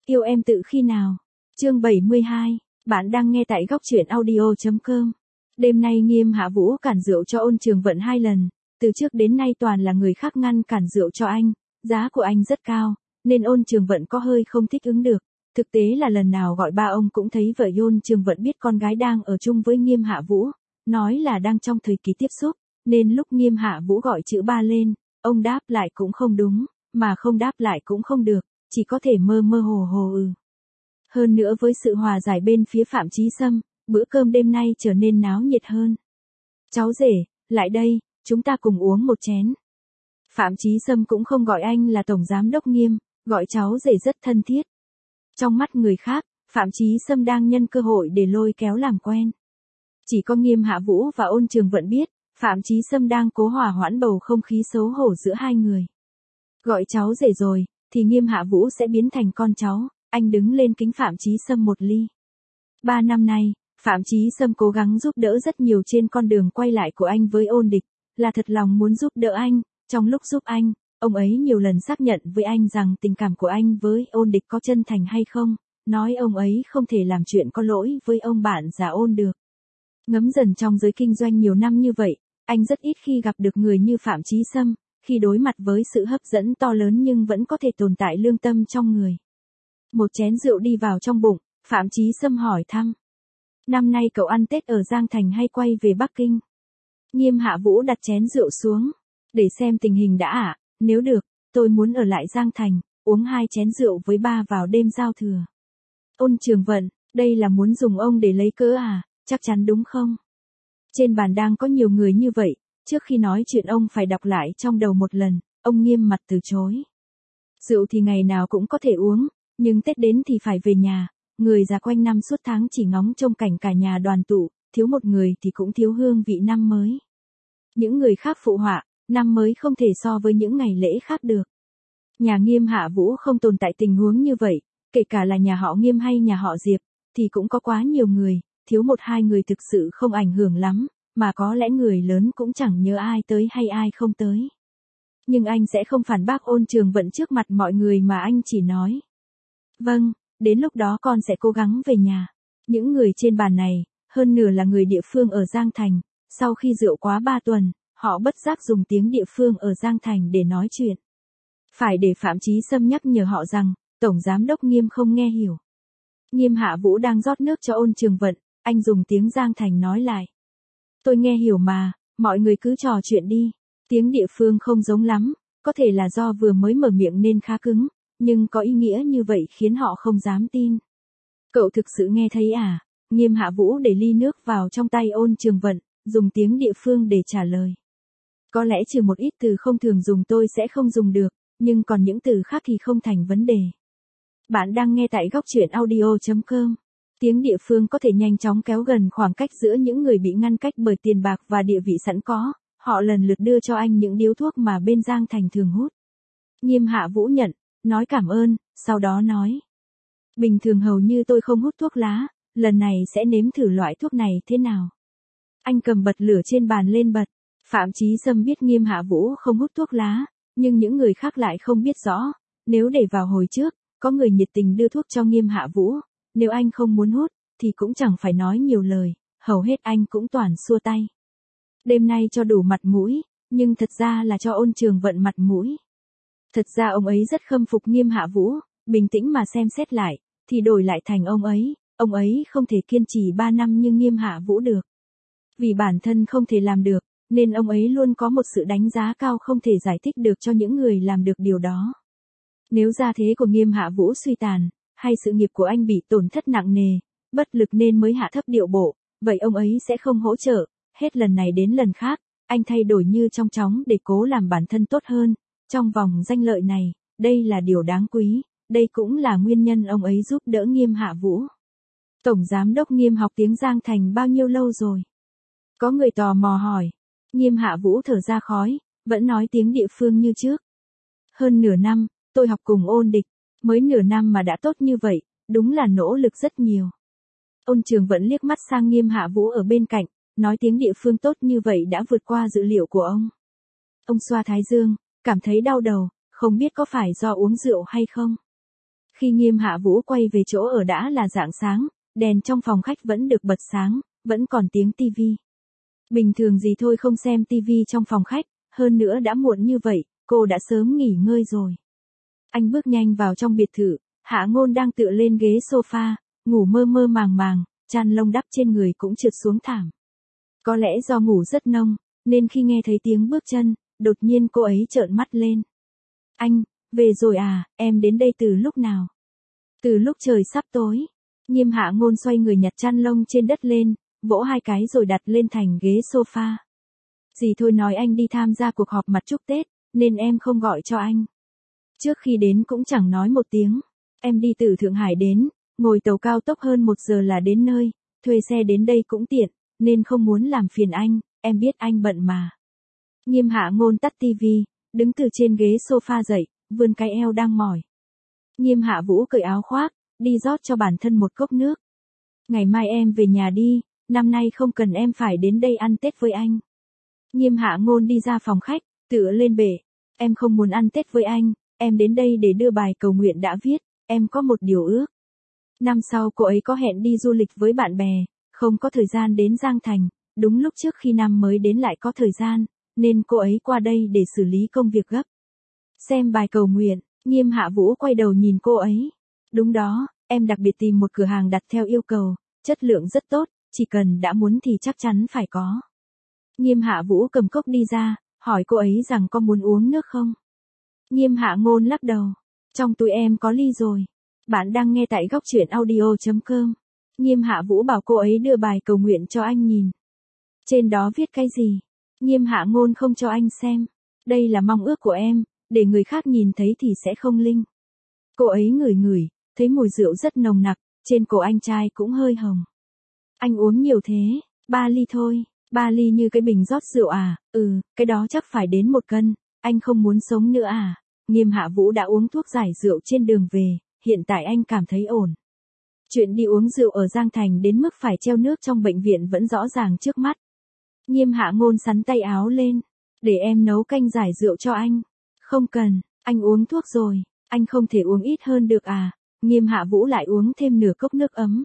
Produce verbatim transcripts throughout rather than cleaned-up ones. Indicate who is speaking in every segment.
Speaker 1: Yêu em từ khi nào? Chương bảy mươi hai, bạn đang nghe tại góc truyện audio chấm com. Đêm nay Nghiêm Hạ Vũ cản rượu cho Ôn Trường Vận hai lần, từ trước đến nay toàn là người khác ngăn cản rượu cho anh, giá của anh rất cao, nên Ôn Trường Vận có hơi không thích ứng được. Thực tế là lần nào gọi ba ông cũng thấy vợ Ôn Trường Vận biết con gái đang ở chung với Nghiêm Hạ Vũ, nói là đang trong thời kỳ tiếp xúc, nên lúc Nghiêm Hạ Vũ gọi chữ ba lên, ông đáp lại cũng không đúng, mà không đáp lại cũng không được, chỉ có thể mơ mơ hồ hồ ừ. Hơn nữa với sự hòa giải bên phía Phạm Chí Sâm, bữa cơm đêm nay trở nên náo nhiệt hơn. Cháu rể, lại đây, chúng ta cùng uống một chén. Phạm Chí Sâm cũng không gọi anh là Tổng Giám Đốc Nghiêm, gọi cháu rể rất thân thiết. Trong mắt người khác, Phạm Chí Sâm đang nhân cơ hội để lôi kéo làm quen. Chỉ có Nghiêm Hạ Vũ và Ôn Trường Vận biết, Phạm Chí Sâm đang cố hòa hoãn bầu không khí xấu hổ giữa hai người. Gọi cháu rể rồi, thì Nghiêm Hạ Vũ sẽ biến thành con cháu, anh đứng lên kính Phạm Chí Sâm một ly. Ba năm nay, Phạm Chí Sâm cố gắng giúp đỡ rất nhiều trên con đường quay lại của anh với Ôn Địch, là thật lòng muốn giúp đỡ anh, trong lúc giúp anh, ông ấy nhiều lần xác nhận với anh rằng tình cảm của anh với Ôn Địch có chân thành hay không, nói ông ấy không thể làm chuyện có lỗi với ông bạn già Ôn được. Ngấm dần trong giới kinh doanh nhiều năm như vậy, anh rất ít khi gặp được người như Phạm Chí Sâm, khi đối mặt với sự hấp dẫn to lớn nhưng vẫn có thể tồn tại lương tâm trong người. Một chén rượu đi vào trong bụng, Phạm Chí Sâm hỏi thăm. Năm nay cậu ăn Tết ở Giang Thành hay quay về Bắc Kinh? Nghiêm Hạ Vũ đặt chén rượu xuống. Để xem tình hình đã ạ, nếu được, tôi muốn ở lại Giang Thành, uống hai chén rượu với ba vào đêm giao thừa. Ôn Trường Vận, đây là muốn dùng ông để lấy cớ à, chắc chắn đúng không? Trên bàn đang có nhiều người như vậy, trước khi nói chuyện ông phải đọc lại trong đầu một lần, ông nghiêm mặt từ chối. Rượu thì ngày nào cũng có thể uống, nhưng Tết đến thì phải về nhà, người già quanh năm suốt tháng chỉ ngóng trông cảnh cả nhà đoàn tụ, thiếu một người thì cũng thiếu hương vị năm mới. Những người khác phụ họa, năm mới không thể so với những ngày lễ khác được. Nhà Nghiêm Hạ Vũ không tồn tại tình huống như vậy, kể cả là nhà họ Nghiêm hay nhà họ Diệp, thì cũng có quá nhiều người, thiếu một hai người thực sự không ảnh hưởng lắm, mà có lẽ người lớn cũng chẳng nhớ ai tới hay ai không tới. Nhưng anh sẽ không phản bác Ôn Trường Vận trước mặt mọi người mà anh chỉ nói. Vâng, đến lúc đó con sẽ cố gắng về nhà. Những người trên bàn này, hơn nửa là người địa phương ở Giang Thành, sau khi rượu quá ba tuần, họ bất giác dùng tiếng địa phương ở Giang Thành để nói chuyện. Phải để Phạm Chí Sâm nhắc nhở họ rằng, Tổng Giám Đốc Nghiêm không nghe hiểu. Nghiêm Hạ Vũ đang rót nước cho Ôn Trường Vận, anh dùng tiếng Giang Thành nói lại. Tôi nghe hiểu mà, mọi người cứ trò chuyện đi. Tiếng địa phương không giống lắm, có thể là do vừa mới mở miệng nên khá cứng, nhưng có ý nghĩa như vậy khiến họ không dám tin. Cậu thực sự nghe thấy à? Nghiêm Hạ Vũ để ly nước vào trong tay Ôn Trường Vận, dùng tiếng địa phương để trả lời. Có lẽ trừ một ít từ không thường dùng tôi sẽ không dùng được, nhưng còn những từ khác thì không thành vấn đề. Bạn đang nghe tại góc truyện audio chấm com. Tiếng địa phương có thể nhanh chóng kéo gần khoảng cách giữa những người bị ngăn cách bởi tiền bạc và địa vị sẵn có, họ lần lượt đưa cho anh những điếu thuốc mà bên Giang Thành thường hút. Nghiêm Hạ Vũ nhận, nói cảm ơn, sau đó nói. Bình thường hầu như tôi không hút thuốc lá, lần này sẽ nếm thử loại thuốc này thế nào. Anh cầm bật lửa trên bàn lên bật. Phạm Chí Sâm biết Nghiêm Hạ Vũ không hút thuốc lá, nhưng những người khác lại không biết rõ. Nếu để vào hồi trước, có người nhiệt tình đưa thuốc cho Nghiêm Hạ Vũ, nếu anh không muốn hút, thì cũng chẳng phải nói nhiều lời, hầu hết anh cũng toàn xua tay. Đêm nay cho đủ mặt mũi, nhưng thật ra là cho Ôn Trường Vận mặt mũi. Thật ra ông ấy rất khâm phục Nghiêm Hạ Vũ, bình tĩnh mà xem xét lại, thì đổi lại thành ông ấy, ông ấy không thể kiên trì ba năm như Nghiêm Hạ Vũ được. Vì bản thân không thể làm được, nên ông ấy luôn có một sự đánh giá cao không thể giải thích được cho những người làm được điều đó. Nếu gia thế của Nghiêm Hạ Vũ suy tàn, hay sự nghiệp của anh bị tổn thất nặng nề, bất lực nên mới hạ thấp điệu bộ, vậy ông ấy sẽ không hỗ trợ, hết lần này đến lần khác, anh thay đổi như trong chóng để cố làm bản thân tốt hơn, trong vòng danh lợi này, đây là điều đáng quý, đây cũng là nguyên nhân ông ấy giúp đỡ Nghiêm Hạ Vũ. Tổng Giám Đốc Nghiêm học tiếng Giang Thành bao nhiêu lâu rồi? Có người tò mò hỏi. Nghiêm Hạ Vũ thở ra khói, vẫn nói tiếng địa phương như trước. Hơn nửa năm, tôi học cùng Ôn Địch, mới nửa năm mà đã tốt như vậy, đúng là nỗ lực rất nhiều. Ôn Trường Vận liếc mắt sang Nghiêm Hạ Vũ ở bên cạnh, nói tiếng địa phương tốt như vậy đã vượt qua dự liệu của ông. Ông xoa thái dương, cảm thấy đau đầu, không biết có phải do uống rượu hay không. Khi Nghiêm Hạ Vũ quay về chỗ ở đã là rạng sáng, đèn trong phòng khách vẫn được bật sáng, vẫn còn tiếng tivi. Bình thường gì thôi không xem tivi trong phòng khách, hơn nữa đã muộn như vậy, cô đã sớm nghỉ ngơi rồi. Anh bước nhanh vào trong biệt thự, Hạ Ngôn đang tựa lên ghế sofa, ngủ mơ mơ màng màng, chăn lông đắp trên người cũng trượt xuống thảm. Có lẽ do ngủ rất nông, nên khi nghe thấy tiếng bước chân, đột nhiên cô ấy trợn mắt lên. Anh, về rồi à, em đến đây từ lúc nào? Từ lúc trời sắp tối. Nghiêm Hạ Ngôn xoay người nhặt chăn lông trên đất lên, vỗ hai cái rồi đặt lên thành ghế sofa. Dì thôi nói anh đi tham gia cuộc họp mặt chúc Tết, nên em không gọi cho anh. Trước khi đến cũng chẳng nói một tiếng. Em đi từ Thượng Hải đến, ngồi tàu cao tốc hơn một giờ là đến nơi, thuê xe đến đây cũng tiện, nên không muốn làm phiền anh, em biết anh bận mà. Nghiêm Hạ Ngôn tắt tivi, đứng từ trên ghế sofa dậy, vươn cái eo đang mỏi. Nghiêm Hạ Vũ cởi áo khoác, đi rót cho bản thân một cốc nước. Ngày mai em về nhà đi, năm nay không cần em phải đến đây ăn Tết với anh. Nghiêm Hạ Ngôn đi ra phòng khách, tựa lên bệ. Em không muốn ăn Tết với anh, em đến đây để đưa bài cầu nguyện đã viết, em có một điều ước. Năm sau cô ấy có hẹn đi du lịch với bạn bè, không có thời gian đến Giang Thành, đúng lúc trước khi năm mới đến lại có thời gian, nên cô ấy qua đây để xử lý công việc gấp. Xem bài cầu nguyện, Nghiêm Hạ Vũ quay đầu nhìn cô ấy. Đúng đó, em đặc biệt tìm một cửa hàng đặt theo yêu cầu, chất lượng rất tốt, chỉ cần đã muốn thì chắc chắn phải có. Nghiêm Hạ Vũ cầm cốc đi ra, hỏi cô ấy rằng có muốn uống nước không? Nghiêm Hạ Ngôn lắc đầu. Trong túi em có ly rồi. Bạn đang nghe tại góc truyện audio chấm com. Nghiêm Hạ Vũ bảo cô ấy đưa bài cầu nguyện cho anh nhìn. Trên đó viết cái gì? Nghiêm Hạ Ngôn không cho anh xem. Đây là mong ước của em, để người khác nhìn thấy thì sẽ không linh. Cô ấy ngửi ngửi, thấy mùi rượu rất nồng nặc, trên cổ anh trai cũng hơi hồng. Anh uống nhiều thế, ba ly thôi, ba ly như cái bình rót rượu à, ừ, cái đó chắc phải đến một cân, anh không muốn sống nữa à. Nghiêm Hạ Vũ đã uống thuốc giải rượu trên đường về, hiện tại anh cảm thấy ổn. Chuyện đi uống rượu ở Giang Thành đến mức phải treo nước trong bệnh viện vẫn rõ ràng trước mắt. Nghiêm Hạ Ngôn xắn tay áo lên, để em nấu canh giải rượu cho anh. Không cần, anh uống thuốc rồi, anh không thể uống ít hơn được à. Nghiêm Hạ Vũ lại uống thêm nửa cốc nước ấm.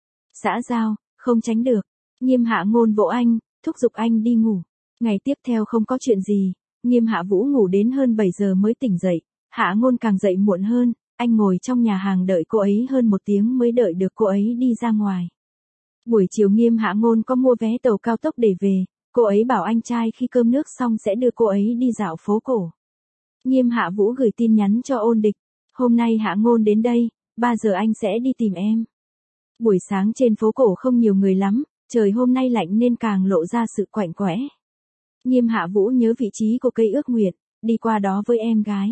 Speaker 1: Xã giao, không tránh được. Nghiêm Hạ Ngôn vỗ anh, thúc giục anh đi ngủ. Ngày tiếp theo không có chuyện gì, Nghiêm Hạ Vũ ngủ đến hơn bảy giờ mới tỉnh dậy. Hạ Ngôn càng dậy muộn hơn, anh ngồi trong nhà hàng đợi cô ấy hơn một tiếng mới đợi được cô ấy đi ra ngoài. Buổi chiều Nghiêm Hạ Ngôn có mua vé tàu cao tốc để về, cô ấy bảo anh trai khi cơm nước xong sẽ đưa cô ấy đi dạo phố cổ. Nghiêm Hạ Vũ gửi tin nhắn cho Ôn Địch. Hôm nay Hạ Ngôn đến đây, ba giờ anh sẽ đi tìm em. Buổi sáng trên phố cổ không nhiều người lắm, trời hôm nay lạnh nên càng lộ ra sự quạnh quẽ. Nghiêm Hạ Vũ nhớ vị trí của cây ước nguyện, đi qua đó với em gái.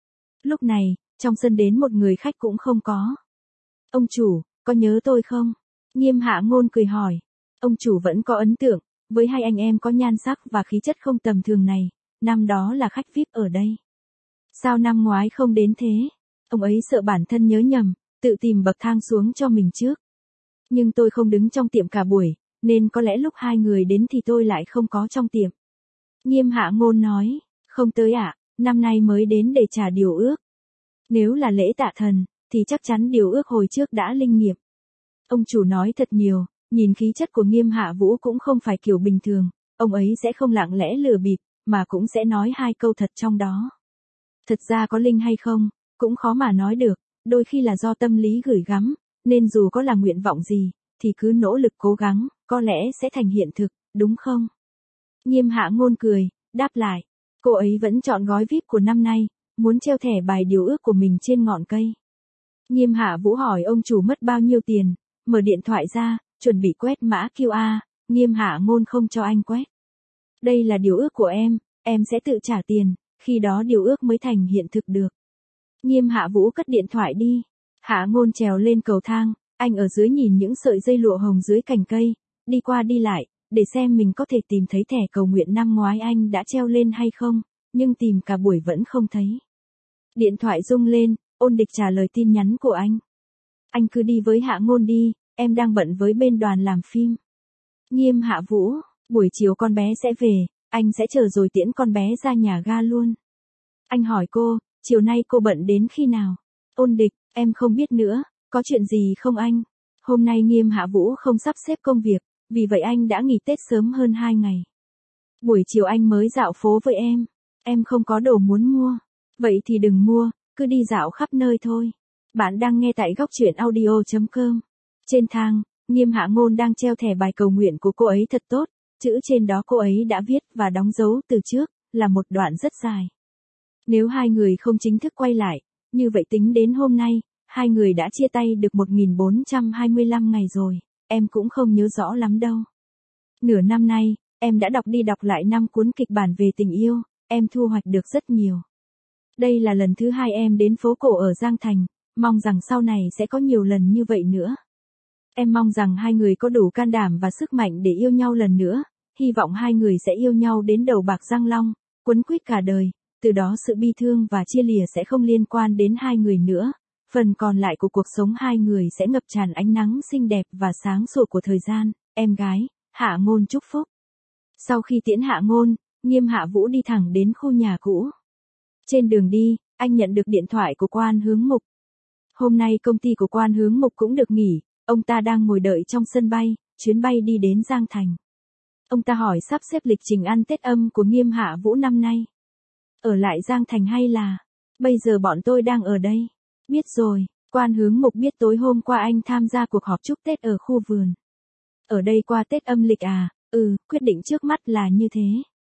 Speaker 1: Lúc này, trong sân đến một người khách cũng không có. Ông chủ, có nhớ tôi không? Nghiêm Hạ Ngôn cười hỏi. Ông chủ vẫn có ấn tượng, với hai anh em có nhan sắc và khí chất không tầm thường này, năm đó là khách vi ai pi ở đây. Sao năm ngoái không đến thế? Ông ấy sợ bản thân nhớ nhầm, tự tìm bậc thang xuống cho mình trước. Nhưng tôi không đứng trong tiệm cả buổi, nên có lẽ lúc hai người đến thì tôi lại không có trong tiệm. Nghiêm Hạ Ngôn nói, không tới ạ, à, năm nay mới đến để trả điều ước. Nếu là lễ tạ thần, thì chắc chắn điều ước hồi trước đã linh nghiệm. Ông chủ nói thật nhiều, nhìn khí chất của Nghiêm Hạ Vũ cũng không phải kiểu bình thường, ông ấy sẽ không lặng lẽ lừa bịp, mà cũng sẽ nói hai câu thật trong đó. Thật ra có linh hay không, cũng khó mà nói được, đôi khi là do tâm lý gửi gắm, nên dù có là nguyện vọng gì, thì cứ nỗ lực cố gắng, có lẽ sẽ thành hiện thực, đúng không? Nghiêm Hạ Ngôn cười, đáp lại, cô ấy vẫn chọn gói vi ai pi của năm nay, muốn treo thẻ bài điều ước của mình trên ngọn cây. Nghiêm Hạ Vũ hỏi ông chủ mất bao nhiêu tiền, mở điện thoại ra, chuẩn bị quét mã quy rờ, Nghiêm Hạ Ngôn không cho anh quét. Đây là điều ước của em, em sẽ tự trả tiền, khi đó điều ước mới thành hiện thực được. Nghiêm Hạ Vũ cất điện thoại đi. Hạ Ngôn trèo lên cầu thang, anh ở dưới nhìn những sợi dây lụa hồng dưới cành cây, đi qua đi lại, để xem mình có thể tìm thấy thẻ cầu nguyện năm ngoái anh đã treo lên hay không, nhưng tìm cả buổi vẫn không thấy. Điện thoại rung lên, Ôn Địch trả lời tin nhắn của anh. Anh cứ đi với Hạ Ngôn đi, em đang bận với bên đoàn làm phim. Nghiêm Hạ Vũ, buổi chiều con bé sẽ về, anh sẽ chờ rồi tiễn con bé ra nhà ga luôn. Anh hỏi cô, chiều nay cô bận đến khi nào? Ôn Địch, Em không biết nữa, có chuyện gì không anh? Hôm nay Nghiêm Hạ Vũ không sắp xếp công việc, vì vậy anh đã nghỉ Tết sớm hơn hai ngày. Buổi chiều anh mới dạo phố với em. Em không có đồ muốn mua. Vậy thì đừng mua, cứ đi dạo khắp nơi thôi. Bạn đang nghe tại góc truyện audio chấm com. Trên thang, Nghiêm Hạ Ngôn đang treo thẻ bài cầu nguyện của cô ấy thật tốt. Chữ trên đó cô ấy đã viết và đóng dấu từ trước, là một đoạn rất dài. Nếu hai người không chính thức quay lại, như vậy tính đến hôm nay, hai người đã chia tay được một nghìn bốn trăm hai mươi lăm ngày rồi, em cũng không nhớ rõ lắm đâu. Nửa năm nay, em đã đọc đi đọc lại năm cuốn kịch bản về tình yêu, em thu hoạch được rất nhiều. Đây là lần thứ hai em đến phố cổ ở Giang Thành, mong rằng sau này sẽ có nhiều lần như vậy nữa. Em mong rằng hai người có đủ can đảm và sức mạnh để yêu nhau lần nữa, hy vọng hai người sẽ yêu nhau đến đầu bạc răng long, quấn quýt cả đời, từ đó sự bi thương và chia lìa sẽ không liên quan đến hai người nữa. Phần còn lại của cuộc sống hai người sẽ ngập tràn ánh nắng xinh đẹp và sáng sủa của thời gian, em gái, Hạ Ngôn chúc phúc. Sau khi tiễn Hạ Ngôn, Nghiêm Hạ Vũ đi thẳng đến khu nhà cũ. Trên đường đi, anh nhận được điện thoại của Quan Hướng Mục. Hôm nay công ty của Quan Hướng Mục cũng được nghỉ, ông ta đang ngồi đợi trong sân bay, chuyến bay đi đến Giang Thành. Ông ta hỏi sắp xếp lịch trình ăn Tết âm của Nghiêm Hạ Vũ năm nay. Ở lại Giang Thành hay là, bây giờ bọn tôi đang ở đây. Biết rồi, Quan Hướng Mục biết tối hôm qua anh tham gia cuộc họp chúc Tết ở khu vườn. Ở đây qua Tết âm lịch à, ừ, quyết định trước mắt là như thế.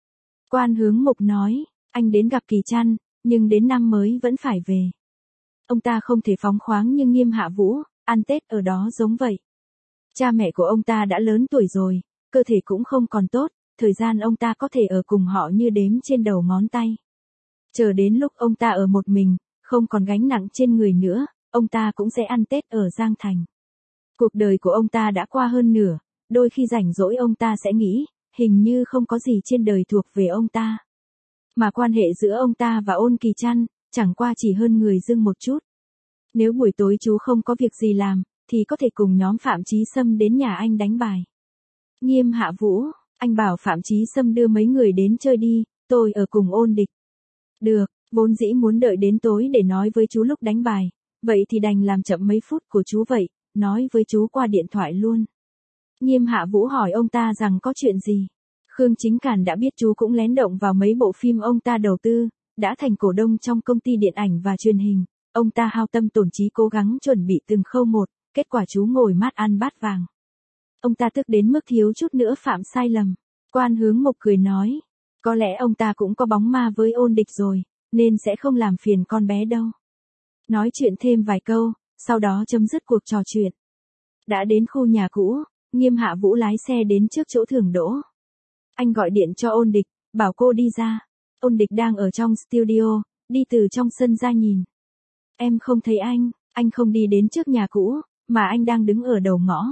Speaker 1: Quan Hướng Mục nói, anh đến gặp Kỳ Trăn, nhưng đến năm mới vẫn phải về. Ông ta không thể phóng khoáng như Nghiêm Hạ Vũ, ăn Tết ở đó giống vậy. Cha mẹ của ông ta đã lớn tuổi rồi, cơ thể cũng không còn tốt, thời gian ông ta có thể ở cùng họ như đếm trên đầu ngón tay. Chờ đến lúc ông ta ở một mình, không còn gánh nặng trên người nữa, ông ta cũng sẽ ăn Tết ở Giang Thành. Cuộc đời của ông ta đã qua hơn nửa, đôi khi rảnh rỗi ông ta sẽ nghĩ, hình như không có gì trên đời thuộc về ông ta. Mà quan hệ giữa ông ta và Ôn Kỳ Trăn, chẳng qua chỉ hơn người dưng một chút. Nếu buổi tối chú không có việc gì làm, thì có thể cùng nhóm Phạm Chí Sâm đến nhà anh đánh bài. Nghiêm Hạ Vũ, anh bảo Phạm Chí Sâm đưa mấy người đến chơi đi, tôi ở cùng Ôn Địch. Được, vốn dĩ muốn đợi đến tối để nói với chú lúc đánh bài, vậy thì đành làm chậm mấy phút của chú vậy, nói với chú qua điện thoại luôn. Nghiêm Hạ Vũ hỏi ông ta rằng có chuyện gì. Khương Chính Càn đã biết chú cũng lén động vào mấy bộ phim ông ta đầu tư, đã thành cổ đông trong công ty điện ảnh và truyền hình. Ông ta hao tâm tổn trí cố gắng chuẩn bị từng khâu một, kết quả chú ngồi mát ăn bát vàng. Ông ta tức đến mức thiếu chút nữa phạm sai lầm. Quan Hướng Mục cười nói, có lẽ ông ta cũng có bóng ma với Ôn Địch rồi, nên sẽ không làm phiền con bé đâu. Nói chuyện thêm vài câu, sau đó chấm dứt cuộc trò chuyện. Đã đến khu nhà cũ, Nghiêm Hạ Vũ lái xe đến trước chỗ thường đỗ. Anh gọi điện cho Ôn Địch, bảo cô đi ra. Ôn Địch đang ở trong studio, đi từ trong sân ra nhìn. Em không thấy anh, anh không đi đến trước nhà cũ, mà anh đang đứng ở đầu ngõ.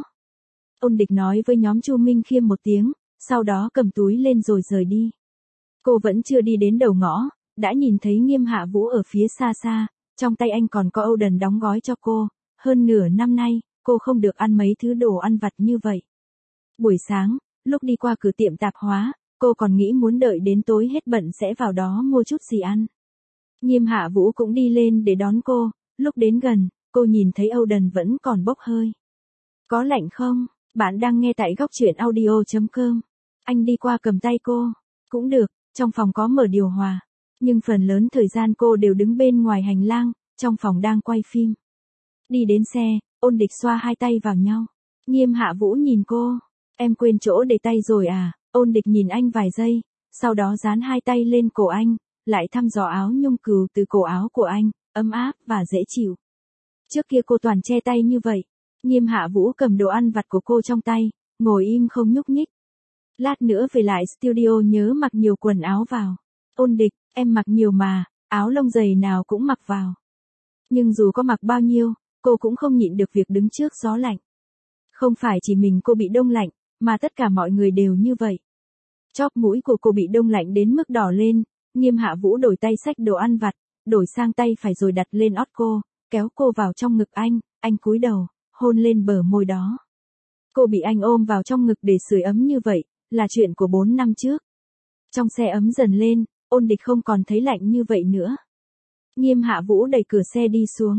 Speaker 1: Ôn Địch nói với nhóm Chu Minh Khiêm một tiếng, sau đó cầm túi lên rồi rời đi. Cô vẫn chưa đi đến đầu ngõ, đã nhìn thấy Nghiêm Hạ Vũ ở phía xa xa, trong tay anh còn có Âu Đần đóng gói cho cô. Hơn nửa năm nay, cô không được ăn mấy thứ đồ ăn vặt như vậy. Buổi sáng, lúc đi qua cửa tiệm tạp hóa, cô còn nghĩ muốn đợi đến tối hết bận sẽ vào đó mua chút gì ăn. Nghiêm Hạ Vũ cũng đi lên để đón cô, lúc đến gần, cô nhìn thấy Âu Đần vẫn còn bốc hơi. Có lạnh không? Bạn đang nghe tại góc truyện audio chấm com. Anh đi qua cầm tay cô. Cũng được, trong phòng có mở điều hòa. Nhưng phần lớn thời gian cô đều đứng bên ngoài hành lang, trong phòng đang quay phim. Đi đến xe, Ôn Địch xoa hai tay vào nhau. Nghiêm Hạ Vũ nhìn cô. Em quên chỗ để tay rồi à? Ôn Địch nhìn anh vài giây, sau đó dán hai tay lên cổ anh, lại thăm dò áo nhung cừu từ cổ áo của anh, ấm áp và dễ chịu. Trước kia cô toàn che tay như vậy. Nghiêm Hạ Vũ cầm đồ ăn vặt của cô trong tay, ngồi im không nhúc nhích. Lát nữa về lại studio nhớ mặc nhiều quần áo vào. Ôn Địch, em mặc nhiều mà, áo lông dày nào cũng mặc vào. Nhưng dù có mặc bao nhiêu, cô cũng không nhịn được việc đứng trước gió lạnh. Không phải chỉ mình cô bị đông lạnh, mà tất cả mọi người đều như vậy. Chóp mũi của cô bị đông lạnh đến mức đỏ lên, Nghiêm Hạ Vũ đổi tay xách đồ ăn vặt, đổi sang tay phải rồi đặt lên ót cô, kéo cô vào trong ngực anh, anh cúi đầu, hôn lên bờ môi đó. Cô bị anh ôm vào trong ngực để sưởi ấm như vậy, là chuyện của bốn năm trước. Trong xe ấm dần lên, Ôn Địch không còn thấy lạnh như vậy nữa. Nghiêm Hạ Vũ đẩy cửa xe đi xuống.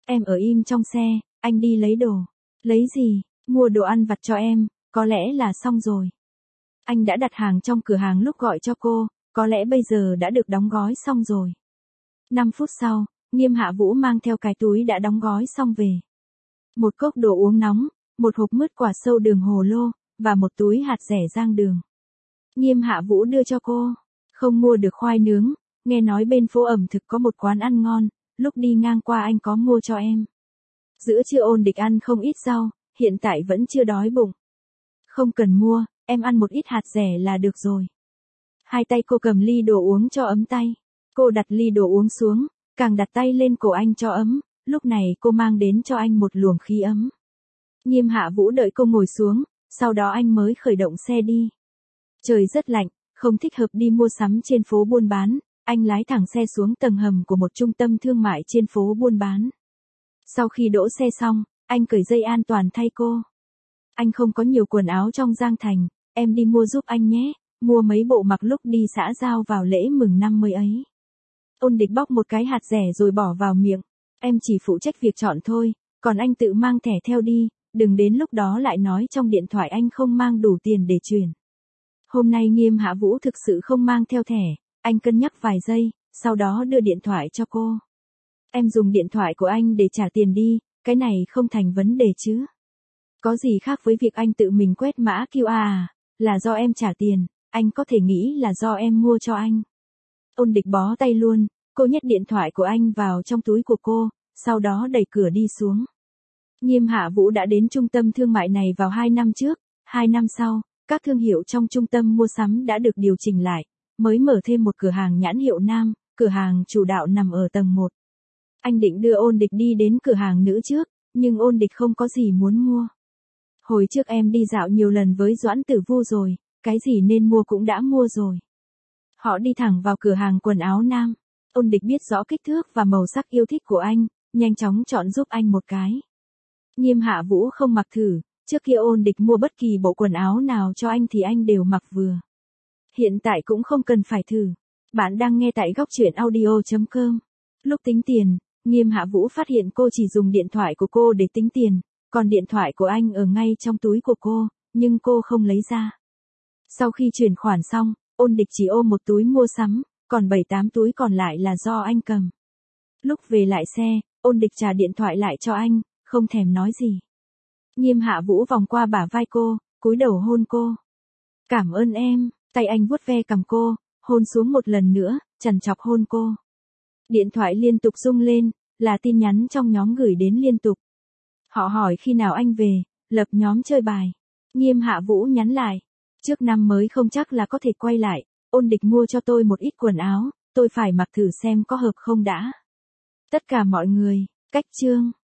Speaker 1: Em ở im trong xe, anh đi lấy đồ. Lấy gì? Mua đồ ăn vặt cho em, có lẽ là xong rồi. Anh đã đặt hàng trong cửa hàng lúc gọi cho cô, có lẽ bây giờ đã được đóng gói xong rồi. năm phút sau, Nghiêm Hạ Vũ mang theo cái túi đã đóng gói xong về. Một cốc đồ uống nóng, một hộp mứt quả sâu đường hồ lô, và một túi hạt rẻ rang đường. Nghiêm Hạ Vũ đưa cho cô. Không mua được khoai nướng, nghe nói bên phố ẩm thực có một quán ăn ngon, lúc đi ngang qua anh có mua cho em. Giữa trưa Ôn Địch ăn không ít rau, hiện tại vẫn chưa đói bụng. Không cần mua, em ăn một ít hạt rẻ là được rồi. Hai tay cô cầm ly đồ uống cho ấm tay. Cô đặt ly đồ uống xuống, càng đặt tay lên cổ anh cho ấm, lúc này cô mang đến cho anh một luồng khí ấm. Nghiêm Hạ Vũ đợi cô ngồi xuống, sau đó anh mới khởi động xe đi. Trời rất lạnh, không thích hợp đi mua sắm trên phố buôn bán, anh lái thẳng xe xuống tầng hầm của một trung tâm thương mại trên phố buôn bán. Sau khi đỗ xe xong, anh cởi dây an toàn thay cô. Anh không có nhiều quần áo trong Giang Thành, em đi mua giúp anh nhé, mua mấy bộ mặc lúc đi xã giao vào lễ mừng năm mới ấy. Ôn Địch bóc một cái hạt rẻ rồi bỏ vào miệng, em chỉ phụ trách việc chọn thôi, còn anh tự mang thẻ theo đi, đừng đến lúc đó lại nói trong điện thoại anh không mang đủ tiền để chuyển. Hôm nay Nghiêm Hạ Vũ thực sự không mang theo thẻ, anh cân nhắc vài giây, sau đó đưa điện thoại cho cô. Em dùng điện thoại của anh để trả tiền đi, cái này không thành vấn đề chứ. Có gì khác với việc anh tự mình quét mã quy rờ à, là do em trả tiền, anh có thể nghĩ là do em mua cho anh. Ôn Địch bó tay luôn, cô nhét điện thoại của anh vào trong túi của cô, sau đó đẩy cửa đi xuống. Nghiêm Hạ Vũ đã đến trung tâm thương mại này vào hai năm trước, hai năm sau, các thương hiệu trong trung tâm mua sắm đã được điều chỉnh lại, mới mở thêm một cửa hàng nhãn hiệu nam, cửa hàng chủ đạo nằm ở tầng một. Anh định đưa Ôn Địch đi đến cửa hàng nữ trước, nhưng Ôn Địch không có gì muốn mua. Hồi trước em đi dạo nhiều lần với Doãn Tử Vu rồi, cái gì nên mua cũng đã mua rồi. Họ đi thẳng vào cửa hàng quần áo nam. Ôn Địch biết rõ kích thước và màu sắc yêu thích của anh, nhanh chóng chọn giúp anh một cái. Nghiêm Hạ Vũ không mặc thử, trước kia Ôn Địch mua bất kỳ bộ quần áo nào cho anh thì anh đều mặc vừa. Hiện tại cũng không cần phải thử. Bạn đang nghe tại góc truyện audio chấm com. Lúc tính tiền, Nghiêm Hạ Vũ phát hiện cô chỉ dùng điện thoại của cô để tính tiền, còn điện thoại của anh ở ngay trong túi của cô, nhưng cô không lấy ra. Sau khi chuyển khoản xong, Ôn Địch chỉ ôm một túi mua sắm, còn bảy tám túi còn lại là do anh cầm. Lúc về lại xe, Ôn Địch trả điện thoại lại cho anh, không thèm nói gì. Nghiêm Hạ Vũ vòng qua bả vai cô, cúi đầu hôn cô. Cảm ơn em, tay anh vuốt ve cằm cô, hôn xuống một lần nữa, trằn trọc hôn cô. Điện thoại liên tục rung lên, là tin nhắn trong nhóm gửi đến liên tục. Họ hỏi khi nào anh về, lập nhóm chơi bài. Nghiêm Hạ Vũ nhắn lại. Trước năm mới không chắc là có thể quay lại, Ôn Địch mua cho tôi một ít quần áo, tôi phải mặc thử xem có hợp không đã. Tất cả mọi người, cách chương.